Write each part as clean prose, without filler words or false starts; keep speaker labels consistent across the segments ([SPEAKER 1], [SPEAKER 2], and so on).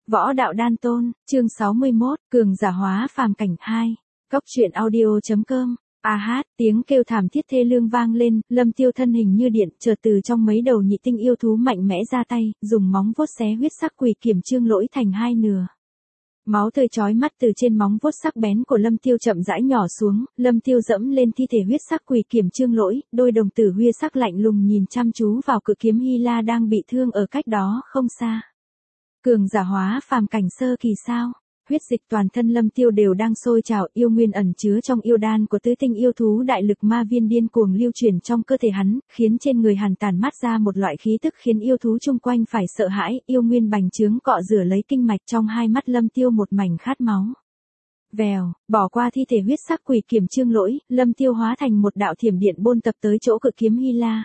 [SPEAKER 1] Võ đạo đan tôn, chương 61, cường giả hóa phàm cảnh 2. Cốc truyện audio.com. A hát, tiếng kêu thảm thiết thê lương vang lên, Lâm Tiêu thân hình như điện, chợt từ trong mấy đầu nhị tinh yêu thú mạnh mẽ ra tay, dùng móng vuốt xé huyết sắc quỷ kiểm trương lỗi thành hai nửa. Máu tươi chói mắt từ trên móng vuốt sắc bén của Lâm Tiêu chậm rãi nhỏ xuống, Lâm Tiêu dẫm lên thi thể huyết sắc quỷ kiểm trương lỗi, đôi đồng tử huyết sắc lạnh lùng nhìn chăm chú vào cự kiếm Hy La đang bị thương ở cách đó không xa. Cường giả hóa phàm cảnh sơ kỳ sao? Huyết dịch toàn thân Lâm Tiêu đều đang sôi trào, yêu nguyên ẩn chứa trong yêu đan của tứ tinh yêu thú đại lực ma viên điên cuồng lưu chuyển trong cơ thể hắn, khiến trên người hắn tản mát ra một loại khí tức khiến yêu thú chung quanh phải sợ hãi, yêu nguyên bành trướng cọ rửa lấy kinh mạch, trong hai mắt Lâm Tiêu một mảnh khát máu. Vèo, bỏ qua thi thể huyết sắc quỷ kiểm trương lỗi, Lâm Tiêu hóa thành một đạo thiểm điện bôn tập tới chỗ cự kiếm Hy La.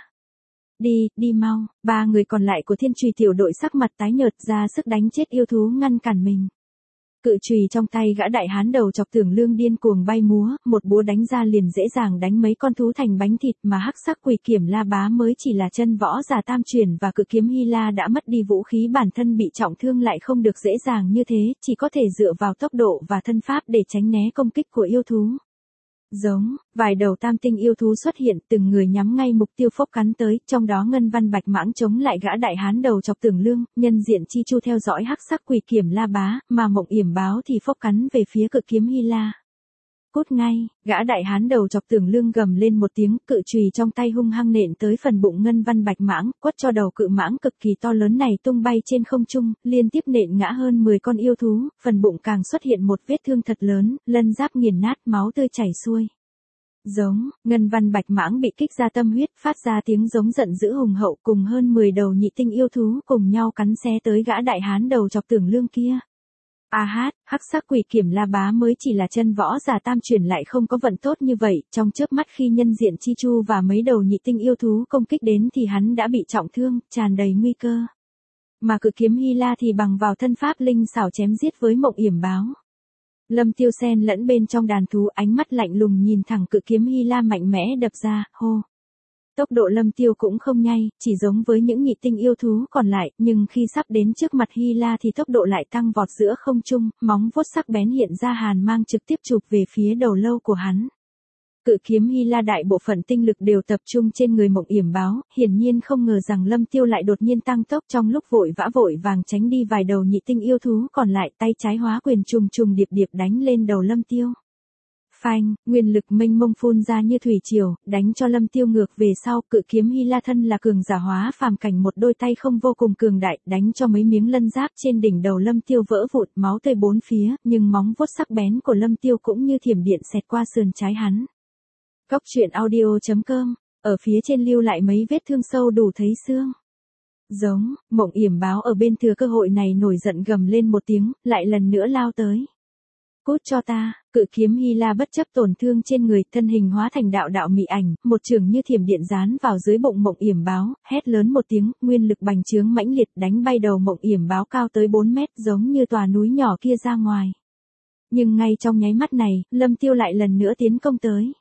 [SPEAKER 1] Đi mau, ba người còn lại của thiên trùy tiểu đội sắc mặt tái nhợt ra sức đánh chết yêu thú ngăn cản mình. Cự chùy trong tay gã đại hán đầu chọc Tưởng Lương điên cuồng bay múa, một búa đánh ra liền dễ dàng đánh mấy con thú thành bánh thịt, mà hắc sắc quỷ kiểm La Bá mới chỉ là chân võ giả tam truyền và cự kiếm Hy La đã mất đi vũ khí, bản thân bị trọng thương lại không được dễ dàng như thế, chỉ có thể dựa vào tốc độ và thân pháp để tránh né công kích của yêu thú. Giống, vài đầu tam tinh yêu thú xuất hiện, từng người nhắm ngay mục tiêu phốc cắn tới, trong đó Ngân Văn Bạch Mãng chống lại gã đại hán đầu chọc Tưởng Lương, nhân diện Chi Chu theo dõi hắc sắc quỷ kiểm La Bá, mà Mộng Yểm Báo thì phốc cắn về phía cự kiếm Hy La. Cút ngay, gã đại hán đầu chọc Tưởng Lương gầm lên một tiếng, cự chùy trong tay hung hăng nện tới phần bụng Ngân Văn Bạch Mãng, quất cho đầu cự mãng cực kỳ to lớn này tung bay trên không trung, liên tiếp nện ngã hơn 10 con yêu thú, phần bụng càng xuất hiện một vết thương thật lớn, lân giáp nghiền nát, máu tươi chảy xuôi. Giống, Ngân Văn Bạch Mãng bị kích ra tâm huyết, phát ra tiếng giống giận dữ hùng hậu, cùng hơn 10 đầu nhị tinh yêu thú cùng nhau cắn xé tới gã đại hán đầu chọc Tưởng Lương kia. A hát, hắc sắc quỷ kiểm La Bá mới chỉ là chân võ giả tam truyền lại không có vận tốt như vậy, trong chớp mắt khi nhân diện Chi Chu và mấy đầu nhị tinh yêu thú công kích đến thì hắn đã bị trọng thương, tràn đầy nguy cơ. Mà cự kiếm Hy La thì bằng vào thân pháp linh xảo chém giết với Mộng Yểm Báo. Lâm Tiêu xen lẫn bên trong đàn thú, ánh mắt lạnh lùng nhìn thẳng cự kiếm Hy La mạnh mẽ đập ra, hô. Tốc độ Lâm Tiêu cũng không nhanh, chỉ giống với những nhị tinh yêu thú còn lại, nhưng khi sắp đến trước mặt Hy La thì tốc độ lại tăng vọt giữa không trung, móng vuốt sắc bén hiện ra hàn mang trực tiếp chụp về phía đầu lâu của hắn. Cự kiếm Hy La đại bộ phận tinh lực đều tập trung trên người Mộng Yểm Báo, hiển nhiên không ngờ rằng Lâm Tiêu lại đột nhiên tăng tốc, trong lúc vội vàng tránh đi vài đầu nhị tinh yêu thú còn lại, tay trái hóa quyền trùng trùng điệp điệp đánh lên đầu Lâm Tiêu. Phanh, nguyên lực mênh mông phun ra như thủy triều, đánh cho Lâm Tiêu ngược về sau, cự kiếm Hy La thân là cường giả hóa phàm cảnh, một đôi tay không vô cùng cường đại, đánh cho mấy miếng lân giáp trên đỉnh đầu Lâm Tiêu vỡ vụn, máu tươi bốn phía, nhưng móng vuốt sắc bén của Lâm Tiêu cũng như thiểm điện xẹt qua sườn trái hắn. Cốc truyện audio.com, ở phía trên lưu lại mấy vết thương sâu đủ thấy xương. Giống, Mộng Yểm Báo ở bên thừa cơ hội này nổi giận gầm lên một tiếng, lại lần nữa lao tới. Cút cho ta, cự kiếm Hy La bất chấp tổn thương trên người, thân hình hóa thành đạo mị ảnh, một trường như thiểm điện dán vào dưới bụng Mộng Yểm Báo, hét lớn một tiếng, nguyên lực bành trướng mãnh liệt đánh bay đầu Mộng Yểm Báo cao tới 4 mét, giống như tòa núi nhỏ kia ra ngoài. Nhưng ngay trong nháy mắt này, Lâm Tiêu lại lần nữa tiến công tới.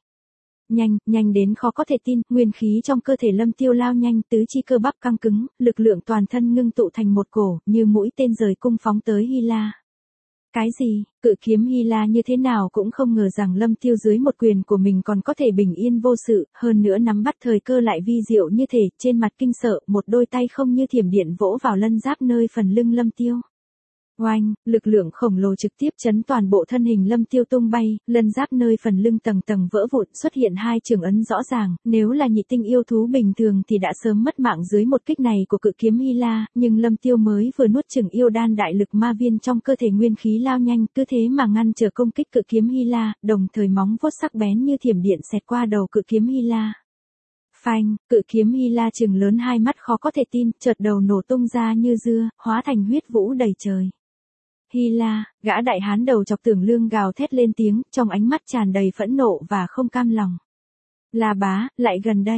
[SPEAKER 1] Nhanh đến khó có thể tin, nguyên khí trong cơ thể Lâm Tiêu lao nhanh, tứ chi cơ bắp căng cứng, lực lượng toàn thân ngưng tụ thành một cổ, như mũi tên rời cung phóng tới Hy La. Cái gì, cự kiếm Hy La như thế nào cũng không ngờ rằng Lâm Tiêu dưới một quyền của mình còn có thể bình yên vô sự, hơn nữa nắm bắt thời cơ lại vi diệu như thể, trên mặt kinh sợ, một đôi tay không như thiểm điện vỗ vào lân giáp nơi phần lưng Lâm Tiêu. Oanh, lực lượng khổng lồ trực tiếp chấn toàn bộ thân hình Lâm Tiêu tung bay, lân giáp nơi phần lưng tầng vỡ vụn, xuất hiện hai trường ấn rõ ràng, nếu là nhị tinh yêu thú bình thường thì đã sớm mất mạng dưới một kích này của cự kiếm Hy La, nhưng Lâm Tiêu mới vừa nuốt chửng yêu đan đại lực ma viên trong cơ thể, nguyên khí lao nhanh, cứ thế mà ngăn trở công kích cự kiếm Hy La, đồng thời móng vuốt sắc bén như thiểm điện xẹt qua đầu cự kiếm Hy La. Phanh, cự kiếm Hy La trừng lớn hai mắt khó có thể tin, chợt đầu nổ tung ra như dưa, hóa thành huyết vũ đầy trời. Hy La, gã đại hán đầu chọc Tưởng Lương gào thét lên tiếng, trong ánh mắt tràn đầy phẫn nộ và không cam lòng. La Bá, lại gần đây.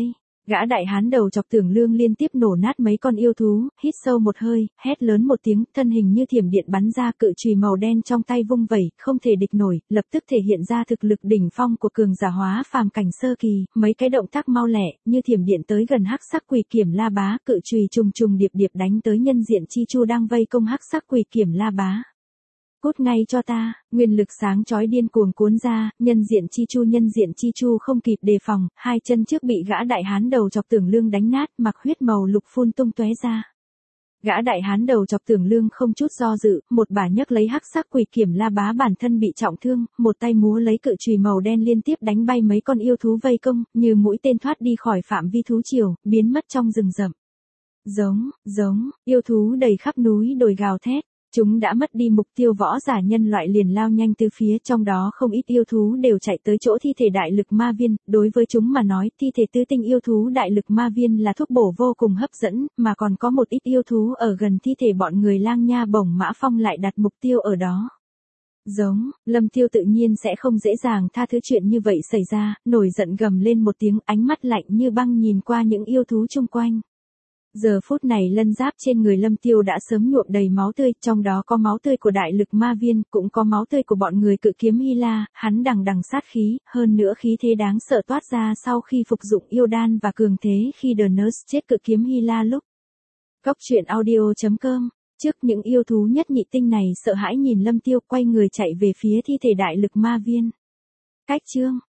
[SPEAKER 1] Gã đại hán đầu chọc Tưởng Lương liên tiếp nổ nát mấy con yêu thú, hít sâu một hơi, hét lớn một tiếng, thân hình như thiểm điện bắn ra, cự chùy màu đen trong tay vung vẩy, không thể địch nổi, lập tức thể hiện ra thực lực đỉnh phong của cường giả hóa phàm cảnh sơ kỳ, mấy cái động tác mau lẹ, như thiểm điện tới gần hắc sắc quỷ kiểm la bá, cự chùy trùng trùng điệp điệp đánh tới nhân diện chi chu đang vây công hắc sắc quỷ kiểm la bá. Cút ngay cho ta, nguyên lực sáng chói điên cuồng cuốn ra, nhân diện chi chu không kịp đề phòng, hai chân trước bị gã đại hán đầu chọc Tưởng Lương đánh nát, mặc huyết màu lục phun tung tóe ra. Gã đại hán đầu chọc Tưởng Lương không chút do dự, một bà nhấc lấy hắc sắc quỷ kiểm la bá bản thân bị trọng thương, một tay múa lấy cự chùy màu đen liên tiếp đánh bay mấy con yêu thú vây công, như mũi tên thoát đi khỏi phạm vi thú triều, biến mất trong rừng rậm. Giống, yêu thú đầy khắp núi đồi gào thét. Chúng đã mất đi mục tiêu võ giả nhân loại liền lao nhanh từ phía, trong đó không ít yêu thú đều chạy tới chỗ thi thể đại lực ma viên, đối với chúng mà nói thi thể tứ tinh yêu thú đại lực ma viên là thuốc bổ vô cùng hấp dẫn, mà còn có một ít yêu thú ở gần thi thể bọn người lang nha bổng mã phong lại đặt mục tiêu ở đó. Lâm Tiêu tự nhiên sẽ không dễ dàng tha thứ chuyện như vậy xảy ra, nổi giận gầm lên một tiếng, ánh mắt lạnh như băng nhìn qua những yêu thú chung quanh. Giờ phút này lân giáp trên người Lâm Tiêu đã sớm nhuộm đầy máu tươi, trong đó có máu tươi của đại lực ma viên, cũng có máu tươi của bọn người cự kiếm Hy La, hắn đằng đằng sát khí, hơn nữa khí thế đáng sợ toát ra sau khi phục dụng yêu đan và cường thế khi The Nurse chết cự kiếm Hy La lúc. Góc truyện audio.com. Trước những yêu thú nhất nhị tinh này sợ hãi nhìn Lâm Tiêu quay người chạy về phía thi thể đại lực ma viên. Cách chương